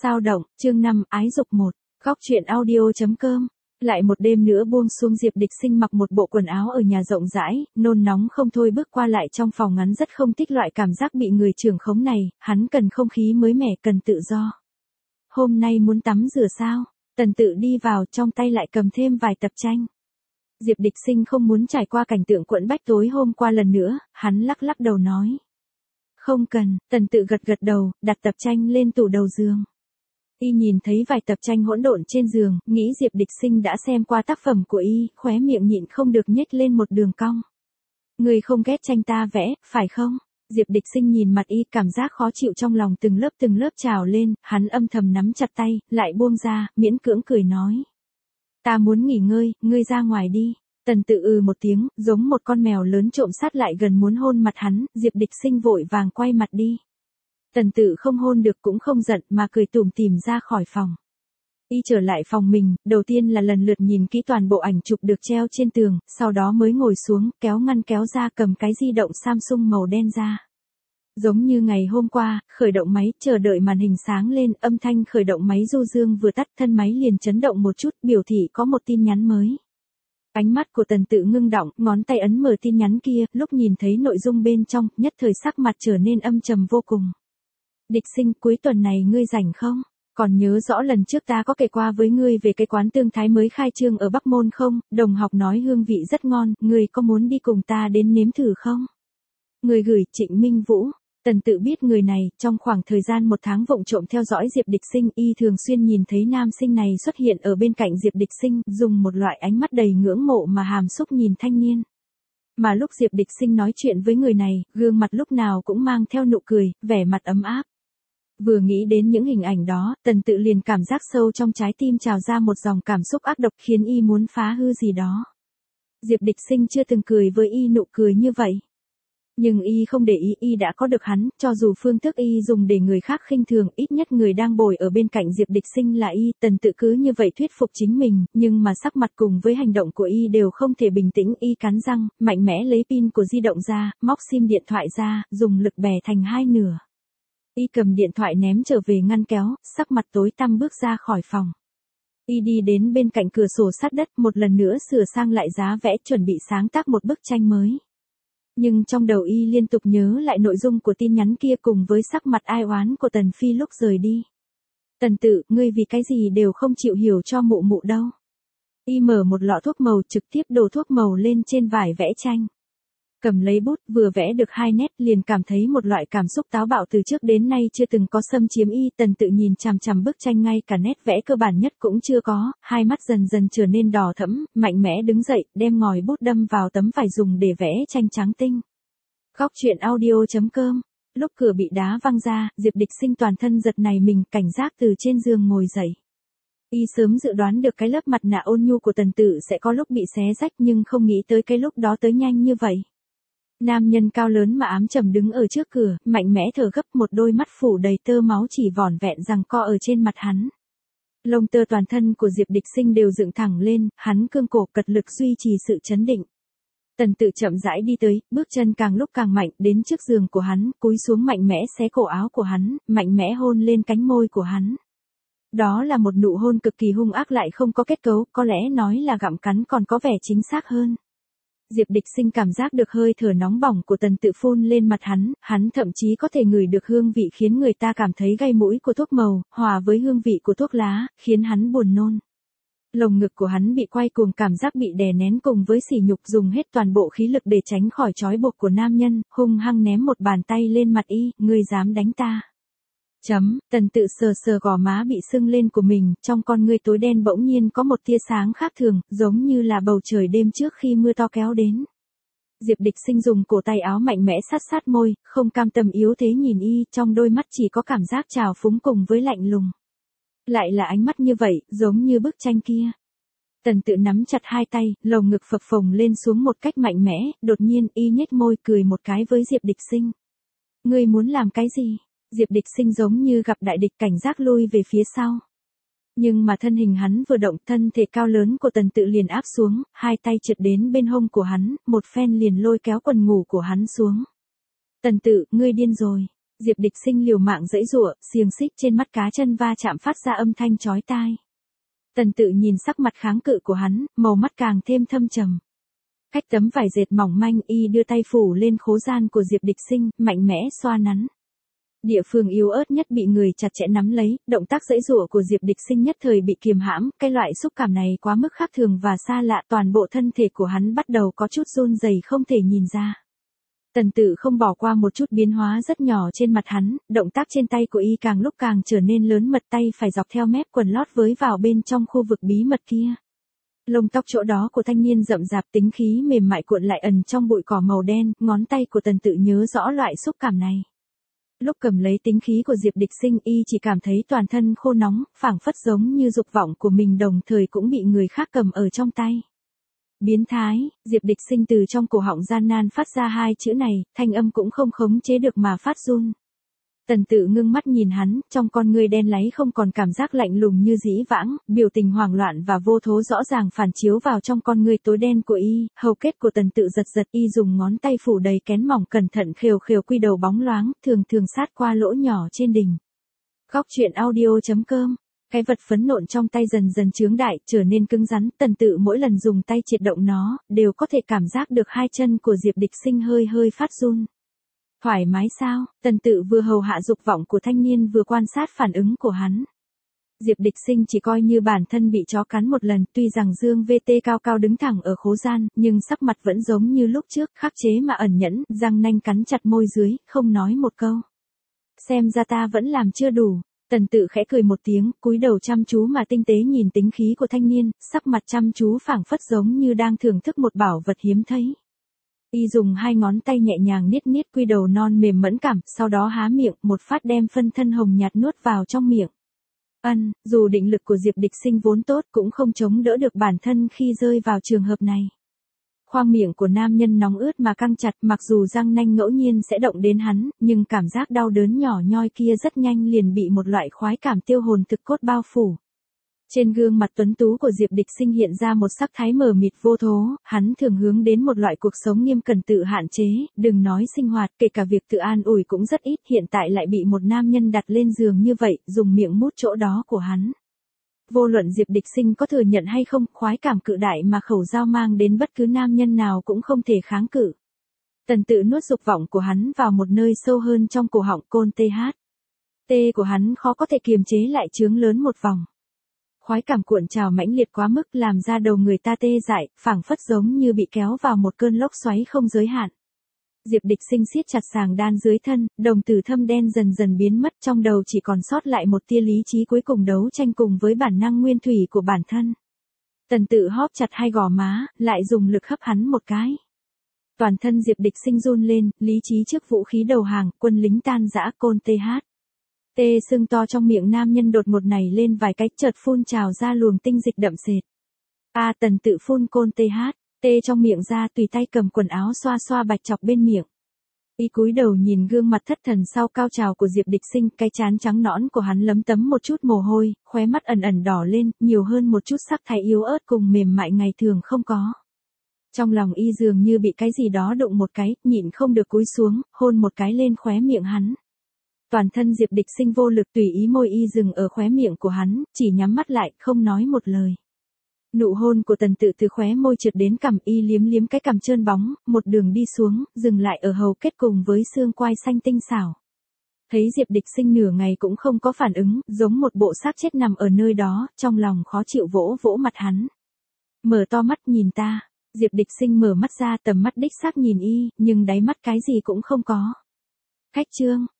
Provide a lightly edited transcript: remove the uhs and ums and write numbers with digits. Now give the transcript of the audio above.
Sao động, chương 5, ái dục 1, góc truyện audio.com. Lại một đêm nữa buông xuống, Diệp Địch Sinh mặc một bộ quần áo ở nhà rộng rãi, nôn nóng không thôi bước qua lại trong phòng ngắn, rất không thích loại cảm giác bị người trưởng khống này, hắn cần không khí mới mẻ, cần tự do. Hôm nay muốn tắm rửa sao? Tần Tự đi vào, trong tay lại cầm thêm vài tập tranh. Diệp Địch Sinh không muốn trải qua cảnh tượng quẫn bách tối hôm qua lần nữa, hắn lắc lắc đầu nói. Không cần. Tần Tự gật gật đầu, đặt tập tranh lên tủ đầu giường. Y nhìn thấy vài tập tranh hỗn độn trên giường, nghĩ Diệp Địch Sinh đã xem qua tác phẩm của y, khóe miệng nhịn không được nhếch lên một đường cong. Người không ghét tranh ta vẽ, phải không? Diệp Địch Sinh nhìn mặt y, cảm giác khó chịu trong lòng từng lớp trào lên, hắn âm thầm nắm chặt tay, lại buông ra, miễn cưỡng cười nói. Ta muốn nghỉ ngơi, ngươi ra ngoài đi. Tần Tự một tiếng, giống một con mèo lớn trộm sát lại gần muốn hôn mặt hắn, Diệp Địch Sinh vội vàng quay mặt đi. Tần Tự không hôn được cũng không giận mà cười tủm tỉm ra khỏi phòng. Y trở lại phòng mình, đầu tiên là lần lượt nhìn kỹ toàn bộ ảnh chụp được treo trên tường, sau đó mới ngồi xuống, kéo ngăn kéo ra, cầm cái di động Samsung màu đen ra. Giống như ngày hôm qua, khởi động máy, chờ đợi màn hình sáng lên, âm thanh khởi động máy du dương vừa tắt, thân máy liền chấn động một chút, biểu thị có một tin nhắn mới. Ánh mắt của Tần Tự ngưng đọng, ngón tay ấn mở tin nhắn kia, lúc nhìn thấy nội dung bên trong, nhất thời sắc mặt trở nên âm trầm vô cùng. Địch Sinh, cuối tuần này ngươi rảnh không? Còn nhớ rõ lần trước ta có kể qua với ngươi về cái quán tương thái mới khai trương ở Bắc Môn không? Đồng học nói hương vị rất ngon, ngươi có muốn đi cùng ta đến nếm thử không? Người gửi, Trịnh Minh Vũ. Tần Tự biết người này, trong khoảng thời gian 1 tháng vụng trộm theo dõi Diệp Địch Sinh, y thường xuyên nhìn thấy nam sinh này xuất hiện ở bên cạnh Diệp Địch Sinh, dùng một loại ánh mắt đầy ngưỡng mộ mà hàm xúc nhìn thanh niên. Mà lúc Diệp Địch Sinh nói chuyện với người này, gương mặt lúc nào cũng mang theo nụ cười, vẻ mặt ấm áp. Vừa nghĩ đến những hình ảnh đó, Tần Tự liền cảm giác sâu trong trái tim trào ra một dòng cảm xúc ác độc khiến y muốn phá hư gì đó. Diệp Địch Sinh chưa từng cười với y nụ cười như vậy. Nhưng y không để ý, y đã có được hắn, cho dù phương thức y dùng để người khác khinh thường, ít nhất người đang bồi ở bên cạnh Diệp Địch Sinh là y. Tần Tự cứ như vậy thuyết phục chính mình, nhưng mà sắc mặt cùng với hành động của y đều không thể bình tĩnh. Y cắn răng, mạnh mẽ lấy pin của di động ra, móc sim điện thoại ra, dùng lực bẻ thành hai nửa. Y cầm điện thoại ném trở về ngăn kéo, sắc mặt tối tăm bước ra khỏi phòng. Y đi đến bên cạnh cửa sổ sát đất, một lần nữa sửa sang lại giá vẽ, chuẩn bị sáng tác một bức tranh mới. Nhưng trong đầu y liên tục nhớ lại nội dung của tin nhắn kia cùng với sắc mặt ai oán của Tần Phi lúc rời đi. Tần Tự, ngươi vì cái gì đều không chịu hiểu cho mụ mụ đâu. Y mở một lọ thuốc màu, trực tiếp đổ thuốc màu lên trên vải vẽ tranh. Cầm lấy bút, vừa vẽ được 2 nét liền cảm thấy một loại cảm xúc táo bạo từ trước đến nay chưa từng có xâm chiếm y. Tần Tự nhìn chằm chằm bức tranh, ngay cả nét vẽ cơ bản nhất cũng chưa có, hai mắt dần dần trở nên đỏ thẫm, mạnh mẽ đứng dậy, đem ngòi bút đâm vào tấm vải dùng để vẽ tranh trắng tinh. Góc truyện audio.com. Lúc cửa bị đá văng ra, Diệp Địch Sinh toàn thân giật nảy mình, cảnh giác từ trên giường ngồi dậy. Y sớm dự đoán được cái lớp mặt nạ ôn nhu của Tần Tự sẽ có lúc bị xé rách, nhưng không nghĩ tới cái lúc đó tới nhanh như vậy. Nam nhân cao lớn mà ám trầm đứng ở trước cửa, mạnh mẽ thở gấp, một đôi mắt phủ đầy tơ máu chỉ vỏn vẹn giằng co ở trên mặt hắn. Lông tơ toàn thân của Diệp Địch Sinh đều dựng thẳng lên, hắn cương cổ cật lực duy trì sự trấn định. Tần Tự chậm rãi đi tới, bước chân càng lúc càng mạnh, đến trước giường của hắn, cúi xuống mạnh mẽ xé cổ áo của hắn, mạnh mẽ hôn lên cánh môi của hắn. Đó là một nụ hôn cực kỳ hung ác lại không có kết cấu, có lẽ nói là gặm cắn còn có vẻ chính xác hơn. Diệp Địch Sinh cảm giác được hơi thở nóng bỏng của Tần Tự phun lên mặt hắn thậm chí có thể ngửi được hương vị khiến người ta cảm thấy gây mũi của thuốc màu, hòa với hương vị của thuốc lá, khiến hắn buồn nôn. Lồng ngực của hắn bị quay cuồng, cảm giác bị đè nén cùng với sỉ nhục, dùng hết toàn bộ khí lực để tránh khỏi trói buộc của nam nhân, hung hăng ném một bàn tay lên mặt y, ngươi dám đánh ta. Tần Tự sờ sờ gò má bị sưng lên của mình, trong con ngươi tối đen bỗng nhiên có một tia sáng khác thường, giống như là bầu trời đêm trước khi mưa to kéo đến. Diệp Địch Sinh dùng cổ tay áo mạnh mẽ sát môi, không cam tâm yếu thế nhìn y, trong đôi mắt chỉ có cảm giác trào phúng cùng với lạnh lùng. Lại là ánh mắt như vậy, giống như bức tranh kia. Tần Tự nắm chặt hai tay, lồng ngực phập phồng lên xuống một cách mạnh mẽ, đột nhiên y nhếch môi cười một cái với Diệp Địch Sinh. Ngươi muốn làm cái gì? Diệp Địch Sinh giống như gặp đại địch, cảnh giác lui về phía sau. Nhưng mà thân hình hắn vừa động, thân thể cao lớn của Tần Tự liền áp xuống, hai tay trượt đến bên hông của hắn, một phen liền lôi kéo quần ngủ của hắn xuống. Tần Tự, ngươi điên rồi. Diệp Địch Sinh liều mạng giãy giụa, xiềng xích trên mắt cá chân va chạm phát ra âm thanh chói tai. Tần Tự nhìn sắc mặt kháng cự của hắn, màu mắt càng thêm thâm trầm. Cách tấm vải dệt mỏng manh, y đưa tay phủ lên khố gian của Diệp Địch Sinh, mạnh mẽ xoa nắn. Địa phương yếu ớt nhất bị người chặt chẽ nắm lấy, động tác giãy giụa của Diệp Địch Sinh nhất thời bị kiềm hãm, cái loại xúc cảm này quá mức khác thường và xa lạ, toàn bộ thân thể của hắn bắt đầu có chút run rẩy không thể nhìn ra. Tần Tự không bỏ qua một chút biến hóa rất nhỏ trên mặt hắn, động tác trên tay của y càng lúc càng trở nên lớn mật, tay phải dọc theo mép quần lót với vào bên trong khu vực bí mật kia. Lông tóc chỗ đó của thanh niên rậm rạp, tính khí mềm mại cuộn lại ẩn trong bụi cỏ màu đen, ngón tay của Tần Tự nhớ rõ loại xúc cảm này. Lúc cầm lấy tính khí của Diệp Địch Sinh, y chỉ cảm thấy toàn thân khô nóng, phảng phất giống như dục vọng của mình đồng thời cũng bị người khác cầm ở trong tay. Biến thái, Diệp Địch Sinh từ trong cổ họng gian nan phát ra hai chữ này, thanh âm cũng không khống chế được mà phát run. Tần Tự ngưng mắt nhìn hắn, trong con ngươi đen láy không còn cảm giác lạnh lùng như dĩ vãng, biểu tình hoảng loạn và vô thố rõ ràng phản chiếu vào trong con ngươi tối đen của y, hầu kết của Tần Tự giật giật, y dùng ngón tay phủ đầy kén mỏng cẩn thận khều khều quy đầu bóng loáng, thường thường sát qua lỗ nhỏ trên đỉnh. Góc truyện audio.com. Cái vật phấn nộn trong tay dần dần chướng đại, trở nên cứng rắn, Tần Tự mỗi lần dùng tay triệt động nó, đều có thể cảm giác được hai chân của Diệp Địch Sinh hơi hơi phát run. Thoải mái sao? Tần Tự vừa hầu hạ dục vọng của thanh niên vừa quan sát phản ứng của hắn. Diệp Địch Sinh chỉ coi như bản thân bị chó cắn một lần, tuy rằng dương VT cao cao đứng thẳng ở khố gian, nhưng sắc mặt vẫn giống như lúc trước, khắc chế mà ẩn nhẫn, răng nanh cắn chặt môi dưới, không nói một câu. Xem ra ta vẫn làm chưa đủ. Tần Tự khẽ cười một tiếng, cúi đầu chăm chú mà tinh tế nhìn tính khí của thanh niên, sắc mặt chăm chú phảng phất giống như đang thưởng thức một bảo vật hiếm thấy. Y dùng hai ngón tay nhẹ nhàng niết niết quy đầu non mềm mẫn cảm, sau đó há miệng, một phát đem phân thân hồng nhạt nuốt vào trong miệng. Dù định lực của Diệp Địch Sinh vốn tốt cũng không chống đỡ được bản thân khi rơi vào trường hợp này. Khoang miệng của nam nhân nóng ướt mà căng chặt, mặc dù răng nanh ngẫu nhiên sẽ động đến hắn, nhưng cảm giác đau đớn nhỏ nhoi kia rất nhanh liền bị một loại khoái cảm tiêu hồn thực cốt bao phủ. Trên gương mặt tuấn tú của Diệp Địch Sinh hiện ra một sắc thái mờ mịt vô thố, hắn thường hướng đến một loại cuộc sống nghiêm cẩn tự hạn chế, đừng nói sinh hoạt, kể cả việc tự an ủi cũng rất ít, hiện tại lại bị một nam nhân đặt lên giường như vậy, dùng miệng mút chỗ đó của hắn. Vô luận Diệp Địch Sinh có thừa nhận hay không, khoái cảm cự đại mà khẩu dao mang đến bất cứ nam nhân nào cũng không thể kháng cự. Tần Tự nuốt dục vọng của hắn vào một nơi sâu hơn trong cổ họng, côn tê của hắn khó có thể kiềm chế lại chướng lớn một vòng. Khoái cảm cuộn trào mãnh liệt quá mức làm ra đầu người ta tê dại, phảng phất giống như bị kéo vào một cơn lốc xoáy không giới hạn. Diệp Địch Sinh siết chặt sàng đan dưới thân, đồng tử thâm đen dần dần biến mất, trong đầu chỉ còn sót lại một tia lý trí cuối cùng đấu tranh cùng với bản năng nguyên thủy của bản thân. Tần Tự hóp chặt hai gò má, lại dùng lực hấp hắn một cái. Toàn thân Diệp Địch Sinh run lên, lý trí trước vũ khí đầu hàng, quân lính tan rã, côn tê sưng to trong miệng nam nhân đột ngột này lên vài cái, chợt phun trào ra luồng tinh dịch đậm sệt. Tần Tự phun côn tê trong miệng ra, tùy tay cầm quần áo xoa xoa bạch chọc bên miệng. Y cúi đầu nhìn gương mặt thất thần sau cao trào của Diệp Địch Sinh, cái trán trắng nõn của hắn lấm tấm một chút mồ hôi, khóe mắt ẩn ẩn đỏ lên, nhiều hơn một chút sắc thái yếu ớt cùng mềm mại ngày thường không có. Trong lòng y dường như bị cái gì đó đụng một cái, nhịn không được cúi xuống, hôn một cái lên khóe miệng hắn. Toàn thân Diệp Địch Sinh vô lực, tùy ý môi y dừng ở khóe miệng của hắn, chỉ nhắm mắt lại, không nói một lời. Nụ hôn của Tần Tự từ khóe môi trượt đến cằm, y liếm liếm cái cằm trơn bóng, một đường đi xuống, dừng lại ở hầu kết cùng với xương quai xanh tinh xảo. Thấy Diệp Địch Sinh nửa ngày cũng không có phản ứng, giống một bộ xác chết nằm ở nơi đó, trong lòng khó chịu vỗ vỗ mặt hắn. Mở to mắt nhìn ta. Diệp Địch Sinh mở mắt ra, tầm mắt đích xác nhìn y, nhưng đáy mắt cái gì cũng không có. Khách trương,